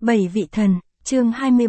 7 vị thần, chương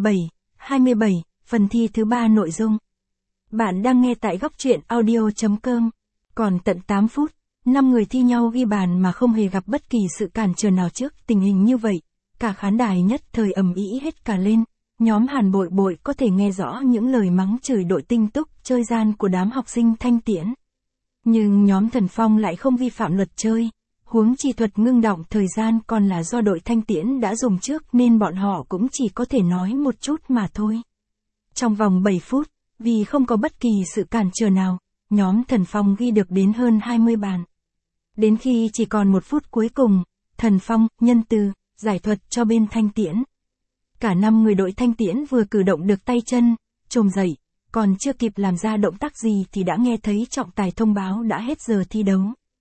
27, phần thi thứ 3 nội dung. Bạn đang nghe tại góc truyện audio.com. Còn tận 8 phút, 5 người thi nhau ghi bàn mà không hề gặp bất kỳ sự cản trở nào trước tình hình như vậy. Cả khán đài nhất thời ầm ĩ hết cả lên. Nhóm Hàn Bội Bội có thể nghe rõ những lời mắng chửi đội Tinh Túc chơi gian của đám học sinh Thanh Tiễn. Nhưng nhóm Thần Phong lại không vi phạm luật chơi. Huống chi thuật ngưng đọng thời gian còn là do đội Thanh Tiễn đã dùng trước nên bọn họ cũng chỉ có thể nói một chút mà thôi. Trong vòng 7 phút, vì không có bất kỳ sự cản trở nào, nhóm Thần Phong ghi được đến hơn 20 bàn. Đến khi chỉ còn 1 phút cuối cùng, Thần Phong, nhân từ, giải thuật cho bên Thanh Tiễn. Cả 5 người đội Thanh Tiễn vừa cử động được tay chân, chồm dậy, còn chưa kịp làm ra động tác gì thì đã nghe thấy trọng tài thông báo đã hết giờ thi đấu.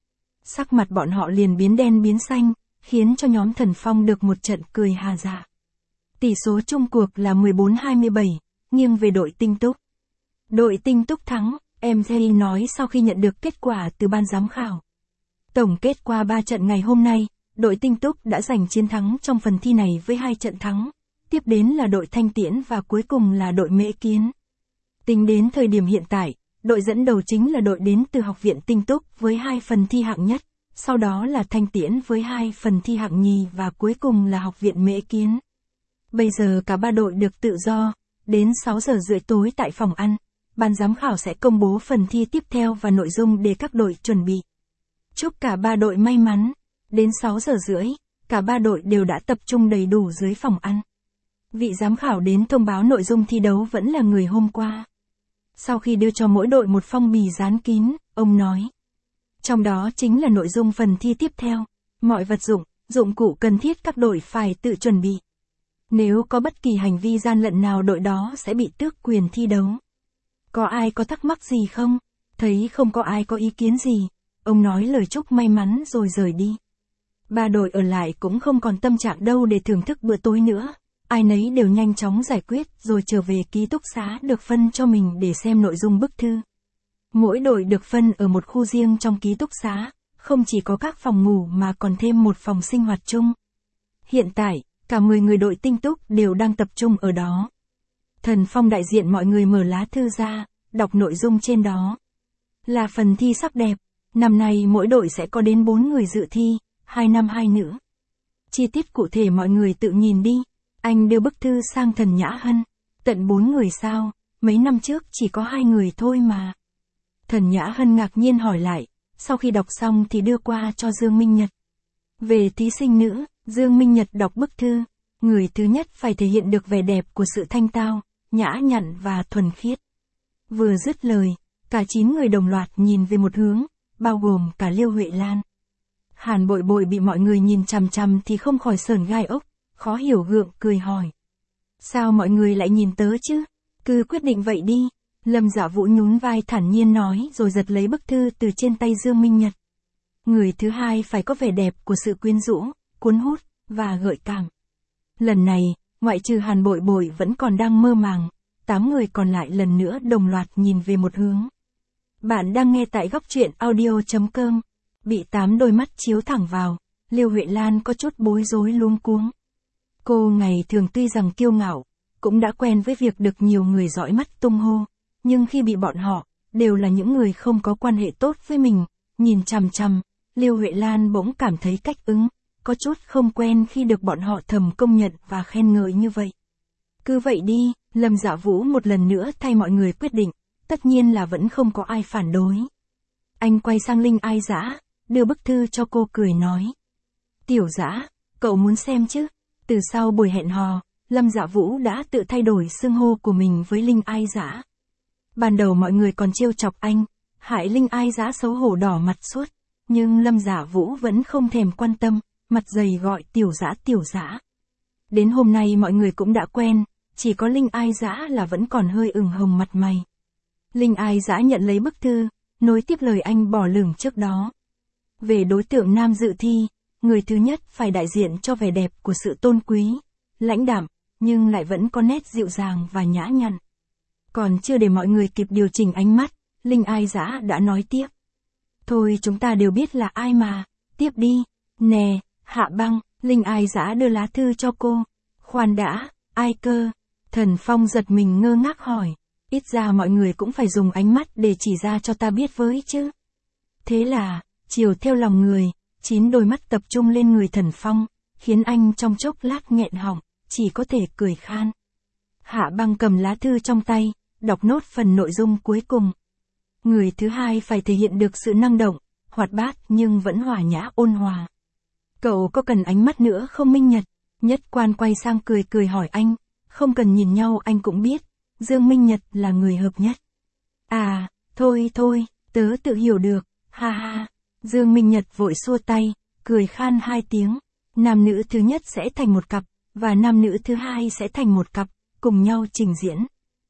Sắc mặt bọn họ liền biến đen biến xanh, khiến cho nhóm Thần Phong được một trận cười hà dạ. Tỷ số chung cuộc là 14-27, nghiêng về đội Tinh Túc. Đội Tinh Túc thắng, em Thierry nói sau khi nhận được kết quả từ ban giám khảo. Tổng kết qua 3 trận ngày hôm nay, đội Tinh Túc đã giành chiến thắng trong phần thi này với 2 trận thắng, tiếp đến là đội Thanh Tiễn và cuối cùng là đội Mễ Kiến. Tính đến thời điểm hiện tại, đội dẫn đầu chính là đội đến từ Học viện Tinh Túc với 2 phần thi hạng nhất, sau đó là Thanh Tiễn với 2 phần thi hạng nhì và cuối cùng là Học viện Mễ Kiến. Bây giờ cả 3 đội được tự do, đến 6 giờ rưỡi tối tại phòng ăn, ban giám khảo sẽ công bố phần thi tiếp theo và nội dung để các đội chuẩn bị. Chúc cả 3 đội may mắn, đến 6 giờ rưỡi, cả 3 đội đều đã tập trung đầy đủ dưới phòng ăn. Vị giám khảo đến thông báo nội dung thi đấu vẫn là người hôm qua. Sau khi đưa cho mỗi đội một phong bì dán kín, ông nói. Trong đó chính là nội dung phần thi tiếp theo, mọi vật dụng, dụng cụ cần thiết các đội phải tự chuẩn bị. Nếu có bất kỳ hành vi gian lận nào đội đó sẽ bị tước quyền thi đấu. Có ai có thắc mắc gì không? Thấy không có ai có ý kiến gì, ông nói lời chúc may mắn rồi rời đi. 3 đội ở lại cũng không còn tâm trạng đâu để thưởng thức bữa tối nữa. Ai nấy đều nhanh chóng giải quyết rồi trở về ký túc xá được phân cho mình để xem nội dung bức thư. Mỗi đội được phân ở một khu riêng trong ký túc xá, không chỉ có các phòng ngủ mà còn thêm một phòng sinh hoạt chung. Hiện tại, cả 10 người đội Tinh Túc đều đang tập trung ở đó. Thần Phong đại diện mọi người mở lá thư ra, đọc nội dung trên đó. Là phần thi sắc đẹp, năm nay mỗi đội sẽ có đến 4 người dự thi, 2 nam 2 nữ. Chi tiết cụ thể mọi người tự nhìn đi. Anh đưa bức thư sang Thần Nhã Hân. Tận 4 người sao, mấy năm trước chỉ có 2 người thôi mà. Thần Nhã Hân ngạc nhiên hỏi lại, sau khi đọc xong thì đưa qua cho Dương Minh Nhật. Về thí sinh nữ, Dương Minh Nhật đọc bức thư, người thứ nhất phải thể hiện được vẻ đẹp của sự thanh tao, nhã nhặn và thuần khiết. Vừa dứt lời, cả 9 người đồng loạt nhìn về một hướng, bao gồm cả Liêu Huệ Lan. Hàn Bội Bội bị mọi người nhìn chằm chằm thì không khỏi sởn gai ốc. Khó hiểu gượng cười hỏi. Sao mọi người lại nhìn tớ chứ? Cứ quyết định vậy đi. Lâm Dạ Vũ nhún vai thản nhiên nói rồi giật lấy bức thư từ trên tay Dương Minh Nhật. Người thứ hai phải có vẻ đẹp của sự quyến rũ, cuốn hút, và gợi cảm. Lần này, ngoại trừ Hàn Bội Bội vẫn còn đang mơ màng, 8 người còn lại lần nữa đồng loạt nhìn về một hướng. Bạn đang nghe tại góc truyện audio.com. Bị 8 đôi mắt chiếu thẳng vào, Liêu Huệ Lan có chút bối rối luống cuống. Cô ngày thường tuy rằng kiêu ngạo, cũng đã quen với việc được nhiều người dõi mắt tung hô, nhưng khi bị bọn họ, đều là những người không có quan hệ tốt với mình, nhìn chằm chằm, Liêu Huệ Lan bỗng cảm thấy cách ứng, có chút không quen khi được bọn họ thầm công nhận và khen ngợi như vậy. Cứ vậy đi, Lâm Dạ Vũ một lần nữa thay mọi người quyết định, tất nhiên là vẫn không có ai phản đối. Anh quay sang Linh Ai Dã, đưa bức thư cho cô cười nói. Tiểu Dã, cậu muốn xem chứ? Từ sau buổi hẹn hò, Lâm Dạ Vũ đã tự thay đổi xưng hô của mình với Linh Ai Dã. Ban đầu mọi người còn trêu chọc anh, hại Linh Ai Dã xấu hổ đỏ mặt suốt, nhưng Lâm Dạ Vũ vẫn không thèm quan tâm, mặt dày gọi Tiểu Dã. Đến hôm nay mọi người cũng đã quen, chỉ có Linh Ai Dã là vẫn còn hơi ửng hồng mặt mày. Linh Ai Dã nhận lấy bức thư, nối tiếp lời anh bỏ lửng trước đó. Về đối tượng nam dự thi, người thứ nhất phải đại diện cho vẻ đẹp của sự tôn quý, lãnh đạm, nhưng lại vẫn có nét dịu dàng và nhã nhặn. Còn chưa để mọi người kịp điều chỉnh ánh mắt, Linh Ai Dã đã nói tiếp. Thôi chúng ta đều biết là ai mà, tiếp đi. Nè, Hạ Băng, Linh Ai Dã đưa lá thư cho cô. Khoan đã, ai cơ? Thần Phong giật mình ngơ ngác hỏi. Ít ra mọi người cũng phải dùng ánh mắt để chỉ ra cho ta biết với chứ. Thế là, chiều theo lòng người, 9 đôi mắt tập trung lên người Thần Phong, khiến anh trong chốc lát nghẹn họng, chỉ có thể cười khan. Hạ Băng cầm lá thư trong tay, đọc nốt phần nội dung cuối cùng. Người thứ hai phải thể hiện được sự năng động, hoạt bát nhưng vẫn hòa nhã ôn hòa. Cậu có cần ánh mắt nữa không Minh Nhật? Nhất Quan quay sang cười cười hỏi anh, không cần nhìn nhau anh cũng biết, Dương Minh Nhật là người hợp nhất. À, thôi, tớ tự hiểu được, ha ha. Dương Minh Nhật vội xua tay, cười khan 2 tiếng. Nam nữ thứ nhất sẽ thành một cặp, và nam nữ thứ hai sẽ thành một cặp, cùng nhau trình diễn.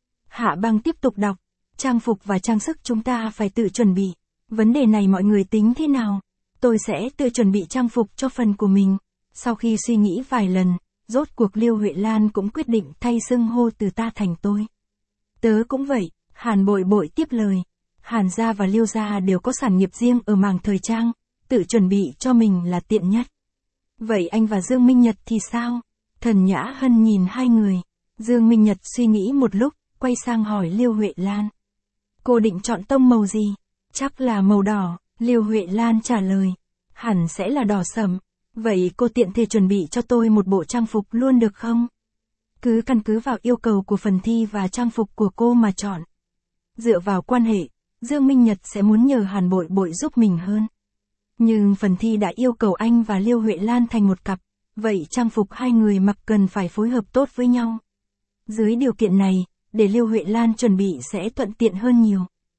Hạ Băng tiếp tục đọc, trang phục và trang sức chúng ta phải tự chuẩn bị. Vấn đề này mọi người tính thế nào? Tôi sẽ tự chuẩn bị trang phục cho phần của mình. Sau khi suy nghĩ vài lần, rốt cuộc Liêu Huệ Lan cũng quyết định thay xưng hô từ ta thành tôi. Tớ cũng vậy, Hàn Bội Bội tiếp lời. Hàn gia và Liêu gia đều có sản nghiệp riêng ở mảng thời trang, tự chuẩn bị cho mình là tiện nhất. Vậy anh và Dương Minh Nhật thì sao? Thần Nhã Hân nhìn hai người. Dương Minh Nhật suy nghĩ một lúc, quay sang hỏi Liêu Huệ Lan. Cô định chọn tông màu gì? Chắc là màu đỏ, Liêu Huệ Lan trả lời. Hẳn sẽ là đỏ sẫm. Vậy cô tiện thể chuẩn bị cho tôi một bộ trang phục luôn được không? Cứ căn cứ vào yêu cầu của phần thi và trang phục của cô mà chọn. Dựa vào quan hệ, Dương Minh Nhật sẽ muốn nhờ Hàn Bội Bội giúp mình hơn. Nhưng phần thi đã yêu cầu anh và Liêu Huệ Lan thành một cặp, vậy trang phục hai người mặc cần phải phối hợp tốt với nhau. Dưới điều kiện này, để Liêu Huệ Lan chuẩn bị sẽ thuận tiện hơn nhiều.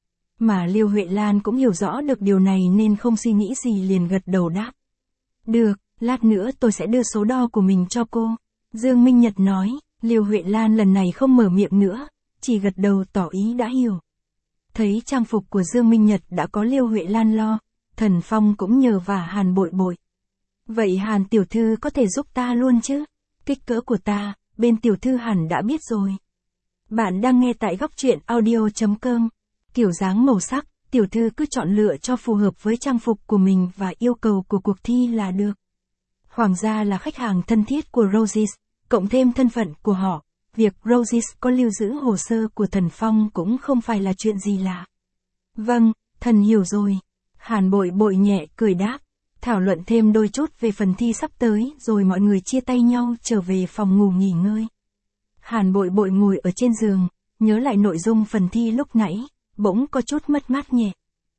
Mà Liêu Huệ Lan cũng hiểu rõ được điều này nên không suy nghĩ gì liền gật đầu đáp. Được, lát nữa tôi sẽ đưa số đo của mình cho cô. Dương Minh Nhật nói, Liêu Huệ Lan lần này không mở miệng nữa, chỉ gật đầu tỏ ý đã hiểu. Thấy trang phục của Dương Minh Nhật đã có Liêu Huệ Lan lo, Thần Phong cũng nhờ vả Hàn Bội Bội. Vậy Hàn tiểu thư có thể giúp ta luôn chứ? Kích cỡ của ta, bên tiểu thư hẳn đã biết rồi. Bạn đang nghe tại góc truyện audio.com. Kiểu dáng màu sắc, tiểu thư cứ chọn lựa cho phù hợp với trang phục của mình và yêu cầu của cuộc thi là được. Hoàng gia là khách hàng thân thiết của Roses, cộng thêm thân phận của họ, việc Roses có lưu giữ hồ sơ của Thần Phong cũng không phải là chuyện gì lạ. Vâng, thần hiểu rồi. Hàn Bội Bội nhẹ cười đáp, thảo luận thêm đôi chút về phần thi sắp tới rồi mọi người chia tay nhau trở về phòng ngủ nghỉ ngơi. Hàn Bội Bội ngồi ở trên giường, nhớ lại nội dung phần thi lúc nãy, bỗng có chút mất mát nhẹ.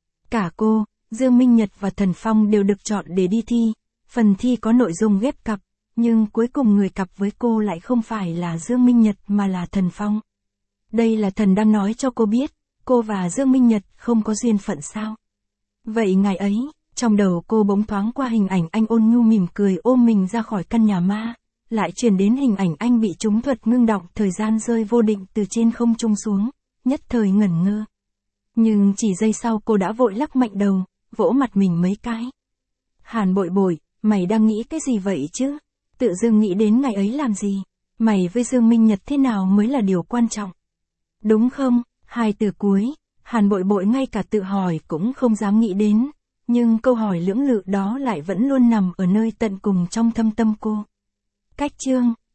Cả cô, Dương Minh Nhật và Thần Phong đều được chọn để đi thi, phần thi có nội dung ghép cặp, nhưng cuối cùng người cặp với cô lại không phải là Dương Minh Nhật mà là Thần Phong. Đây là thần đang nói cho cô biết, cô và Dương Minh Nhật không có duyên phận sao? Vậy ngày ấy, trong đầu cô bỗng thoáng qua hình ảnh anh ôn nhu mỉm cười ôm mình ra khỏi căn nhà ma, lại chuyển đến hình ảnh anh bị trúng thuật ngưng đọng thời gian rơi vô định từ trên không trung xuống, nhất thời ngẩn ngơ. Nhưng chỉ giây sau cô đã vội lắc mạnh đầu, vỗ mặt mình mấy cái. Hàn Bội Bội, mày đang nghĩ cái gì vậy chứ? Tự dưng nghĩ đến ngày ấy làm gì? Mày với Dương Minh Nhật thế nào mới là điều quan trọng? Đúng không? Hai từ cuối, Hàn Bội Bội ngay cả tự hỏi cũng không dám nghĩ đến, nhưng câu hỏi lưỡng lự đó lại vẫn luôn nằm ở nơi tận cùng trong thâm tâm cô. Cách chương